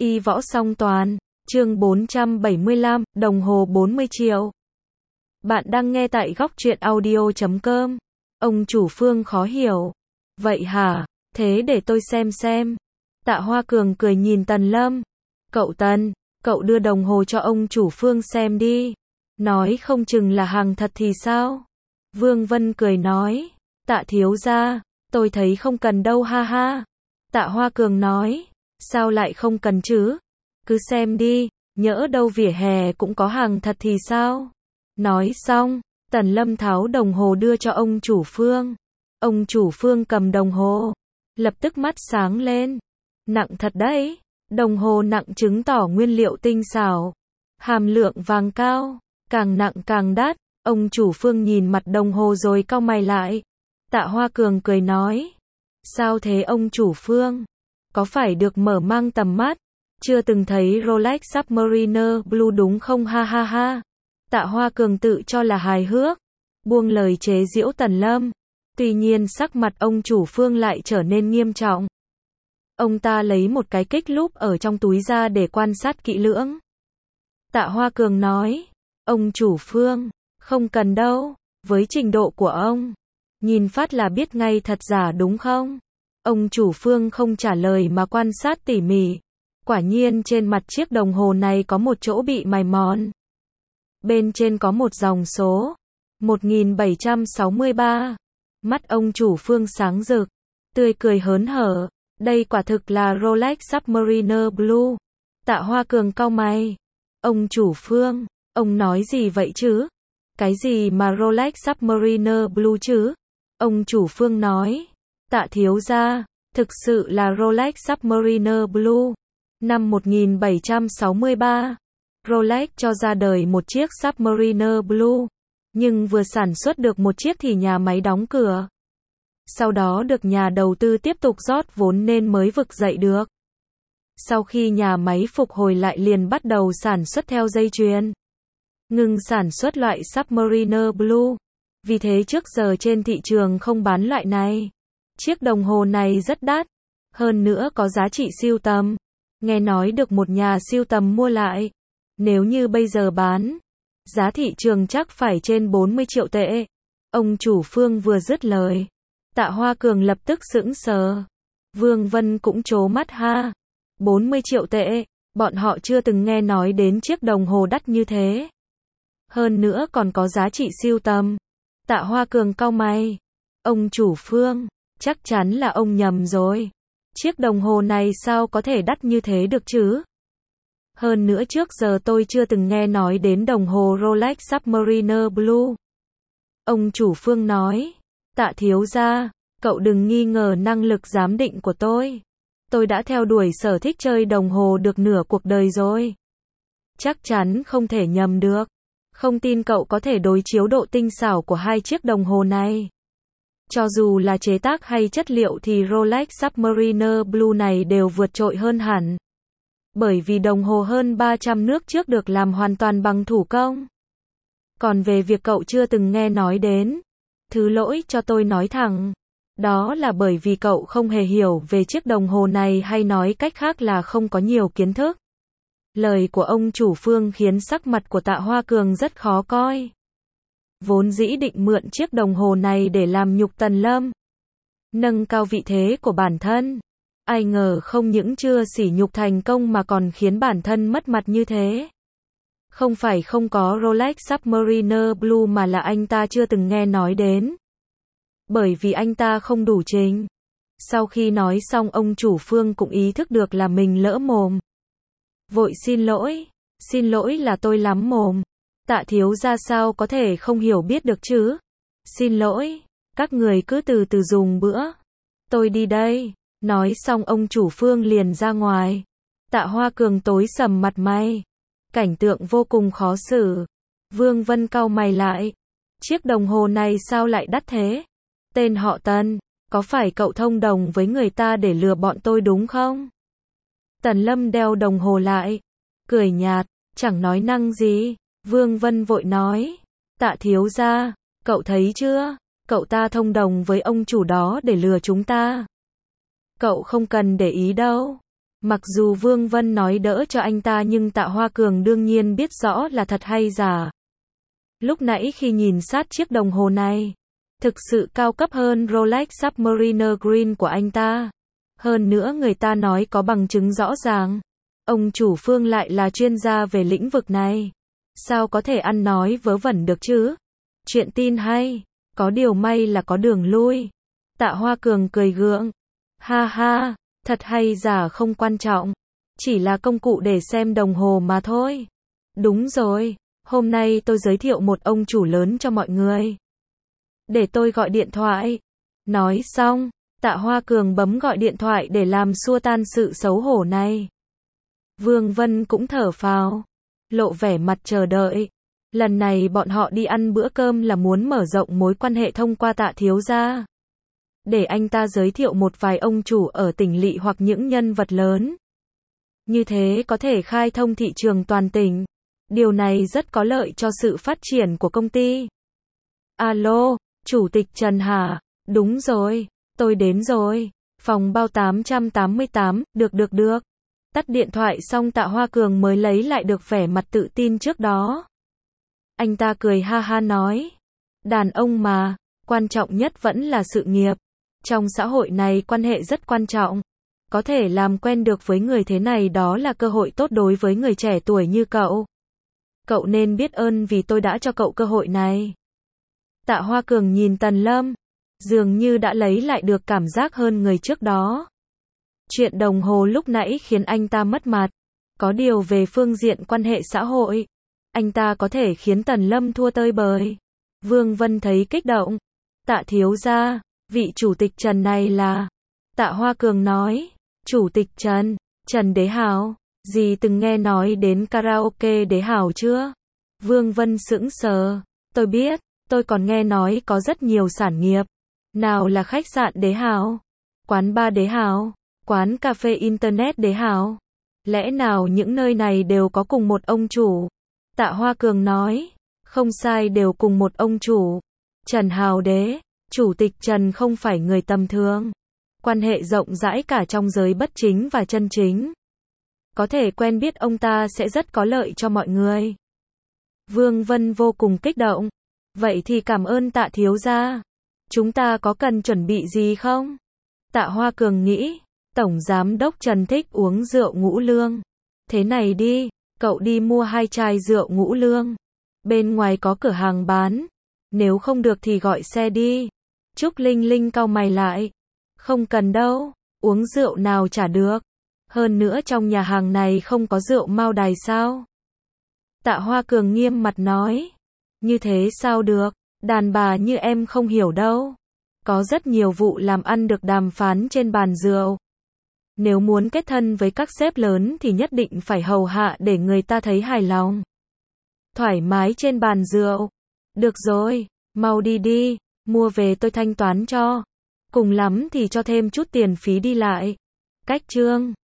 Y võ song toàn, chương 475, đồng hồ 40 triệu. Bạn đang nghe tại góc truyện audio.com. Ông chủ Phương khó hiểu. Vậy hả? Thế để tôi xem. Tạ Hoa Cường cười nhìn Tần Lâm. Cậu Tần, cậu đưa đồng hồ cho ông chủ Phương xem đi. Nói không chừng là hàng thật thì sao? Vương Vân cười nói. Tạ thiếu gia, tôi thấy không cần đâu ha ha. Tạ Hoa Cường nói. Sao lại không cần chứ? Cứ xem đi, nhỡ đâu vỉa hè cũng có hàng thật thì sao? Nói xong, Tần Lâm tháo đồng hồ đưa cho ông chủ Phương. Ông chủ Phương cầm đồng hồ, lập tức mắt sáng lên. Nặng thật đấy, đồng hồ nặng chứng tỏ nguyên liệu tinh xảo, hàm lượng vàng cao, càng nặng càng đắt. Ông chủ Phương nhìn mặt đồng hồ rồi cau mày lại. Tạ Hoa Cường cười nói. Sao thế ông chủ Phương? Có phải được mở mang tầm mắt? Chưa từng thấy Rolex Submariner Blue đúng không ha ha ha. Tạ Hoa Cường tự cho là hài hước, buông lời chế giễu Tần Lâm. Tuy nhiên sắc mặt ông chủ Phương lại trở nên nghiêm trọng. Ông ta lấy một cái kích lúp ở trong túi ra để quan sát kỹ lưỡng. Tạ Hoa Cường nói, ông chủ Phương, không cần đâu, với trình độ của ông, nhìn phát là biết ngay thật giả đúng không? Ông chủ Phương không trả lời mà quan sát tỉ mỉ. Quả nhiên trên mặt chiếc đồng hồ này có một chỗ bị mài mòn. Bên trên có một dòng số 1763. Mắt ông chủ Phương sáng rực, tươi cười hớn hở. Đây quả thực là Rolex Submariner Blue. Tạ Hoa Cường cau mày. Ông chủ Phương, ông nói gì vậy chứ? Cái gì mà Rolex Submariner Blue chứ? Ông chủ Phương nói. Tạ thiếu gia, thực sự là Rolex Submariner Blue. Năm 1763, Rolex cho ra đời một chiếc Submariner Blue, nhưng vừa sản xuất được một chiếc thì nhà máy đóng cửa. Sau đó được nhà đầu tư tiếp tục rót vốn nên mới vực dậy được. Sau khi nhà máy phục hồi lại liền bắt đầu sản xuất theo dây chuyền, ngừng sản xuất loại Submariner Blue. Vì thế trước giờ trên thị trường không bán loại này. Chiếc đồng hồ này rất đắt, hơn nữa có giá trị sưu tầm. Nghe nói được một nhà sưu tầm mua lại. Nếu như bây giờ bán, giá thị trường chắc phải trên 40 triệu tệ. Ông chủ Phương vừa dứt lời, Tạ Hoa Cường lập tức sững sờ. Vương Vân cũng trố mắt ha. 40 triệu tệ, bọn họ chưa từng nghe nói đến chiếc đồng hồ đắt như thế. Hơn nữa còn có giá trị sưu tầm. Tạ Hoa Cường cau mày. Ông chủ Phương, chắc chắn là ông nhầm rồi. Chiếc đồng hồ này sao có thể đắt như thế được chứ? Hơn nữa trước giờ tôi chưa từng nghe nói đến đồng hồ Rolex Submariner Blue. Ông chủ Phương nói. Tạ thiếu gia, cậu đừng nghi ngờ năng lực giám định của tôi. Tôi đã theo đuổi sở thích chơi đồng hồ được nửa cuộc đời rồi. Chắc chắn không thể nhầm được. Không tin cậu có thể đối chiếu độ tinh xảo của hai chiếc đồng hồ này. Cho dù là chế tác hay chất liệu thì Rolex Submariner Blue này đều vượt trội hơn hẳn. Bởi vì đồng hồ hơn 300 nước trước được làm hoàn toàn bằng thủ công. Còn về việc cậu chưa từng nghe nói đến, thứ lỗi cho tôi nói thẳng. Đó là bởi vì cậu không hề hiểu về chiếc đồng hồ này, hay nói cách khác là không có nhiều kiến thức. Lời của ông chủ Phương khiến sắc mặt của Tạ Hoa Cường rất khó coi. Vốn dĩ định mượn chiếc đồng hồ này để làm nhục Tần Lâm, nâng cao vị thế của bản thân. Ai ngờ không những chưa sỉ nhục thành công mà còn khiến bản thân mất mặt như thế. Không phải không có Rolex Submariner Blue mà là anh ta chưa từng nghe nói đến. Bởi vì anh ta không đủ trình. Sau khi nói xong ông chủ Phương cũng ý thức được là mình lỡ mồm. Vội xin lỗi là tôi lắm mồm. Tạ thiếu gia sao có thể không hiểu biết được chứ? Xin lỗi, các người cứ từ từ dùng bữa. Tôi đi đây. Nói xong ông chủ Phương liền ra ngoài. Tạ Hoa Cường tối sầm mặt mày. Cảnh tượng vô cùng khó xử. Vương Vân cau mày lại. Chiếc đồng hồ này sao lại đắt thế? Tên họ Tần, có phải cậu thông đồng với người ta để lừa bọn tôi đúng không? Tần Lâm đeo đồng hồ lại, cười nhạt, chẳng nói năng gì. Vương Vân vội nói. Tạ thiếu gia, cậu thấy chưa? Cậu ta thông đồng với ông chủ đó để lừa chúng ta. Cậu không cần để ý đâu. Mặc dù Vương Vân nói đỡ cho anh ta nhưng Tạ Hoa Cường đương nhiên biết rõ là thật hay giả. Lúc nãy khi nhìn sát chiếc đồng hồ này, thực sự cao cấp hơn Rolex Submariner Green của anh ta. Hơn nữa người ta nói có bằng chứng rõ ràng. Ông chủ Phương lại là chuyên gia về lĩnh vực này. Sao có thể ăn nói vớ vẩn được chứ? Chuyện tin hay. Có điều may là có đường lui. Tạ Hoa Cường cười gượng. Ha ha, thật hay giả không quan trọng. Chỉ là công cụ để xem đồng hồ mà thôi. Đúng rồi, hôm nay tôi giới thiệu một ông chủ lớn cho mọi người. Để tôi gọi điện thoại. Nói xong, Tạ Hoa Cường bấm gọi điện thoại để làm xua tan sự xấu hổ này. Vương Vân cũng thở phào, lộ vẻ mặt chờ đợi. Lần này bọn họ đi ăn bữa cơm là muốn mở rộng mối quan hệ thông qua Tạ thiếu gia. Để anh ta giới thiệu một vài ông chủ ở tỉnh lỵ hoặc những nhân vật lớn. Như thế có thể khai thông thị trường toàn tỉnh. Điều này rất có lợi cho sự phát triển của công ty. Alo, Chủ tịch Trần hả? Đúng rồi, tôi đến rồi. Phòng bao 888, được. Tắt điện thoại xong Tạ Hoa Cường mới lấy lại được vẻ mặt tự tin trước đó. Anh ta cười ha ha nói. Đàn ông mà, quan trọng nhất vẫn là sự nghiệp. Trong xã hội này quan hệ rất quan trọng. Có thể làm quen được với người thế này đó là cơ hội tốt đối với người trẻ tuổi như cậu. Cậu nên biết ơn vì tôi đã cho cậu cơ hội này. Tạ Hoa Cường nhìn Tần Lâm, dường như đã lấy lại được cảm giác hơn người trước đó. Chuyện đồng hồ lúc nãy khiến anh ta mất mặt. Có điều về phương diện quan hệ xã hội, anh ta có thể khiến Tần Lâm thua tơi bời. Vương Vân thấy kích động. Tạ thiếu gia, vị chủ tịch Trần này là... Tạ Hoa Cường nói, chủ tịch Trần, Trần Đế Hào, dì từng nghe nói đến karaoke Đế Hào chưa? Vương Vân sững sờ, tôi biết, tôi còn nghe nói có rất nhiều sản nghiệp. Nào là khách sạn Đế Hào, quán bar Đế Hào, quán cà phê internet Đế Hào. Lẽ nào những nơi này đều có cùng một ông chủ? Tạ Hoa Cường nói, không sai, đều cùng một ông chủ. Trần Hào Đế, chủ tịch Trần không phải người tầm thường. Quan hệ rộng rãi cả trong giới bất chính và chân chính. Có thể quen biết ông ta sẽ rất có lợi cho mọi người. Vương Vân vô cùng kích động. Vậy thì cảm ơn Tạ thiếu gia. Chúng ta có cần chuẩn bị gì không? Tạ Hoa Cường nghĩ, Tổng Giám đốc Trần thích uống rượu ngũ lương. Thế này đi, cậu đi mua 2 chai rượu ngũ lương. Bên ngoài có cửa hàng bán. Nếu không được thì gọi xe đi. Trúc Linh Linh cau mày lại. Không cần đâu, uống rượu nào chả được. Hơn nữa trong nhà hàng này không có rượu Mao Đài sao? Tạ Hoa Cường nghiêm mặt nói. Như thế sao được, đàn bà như em không hiểu đâu. Có rất nhiều vụ làm ăn được đàm phán trên bàn rượu. Nếu muốn kết thân với các sếp lớn thì nhất định phải hầu hạ để người ta thấy hài lòng. Thoải mái trên bàn rượu. Được rồi, mau đi đi, mua về tôi thanh toán cho. Cùng lắm thì cho thêm chút tiền phí đi lại. Cách trương.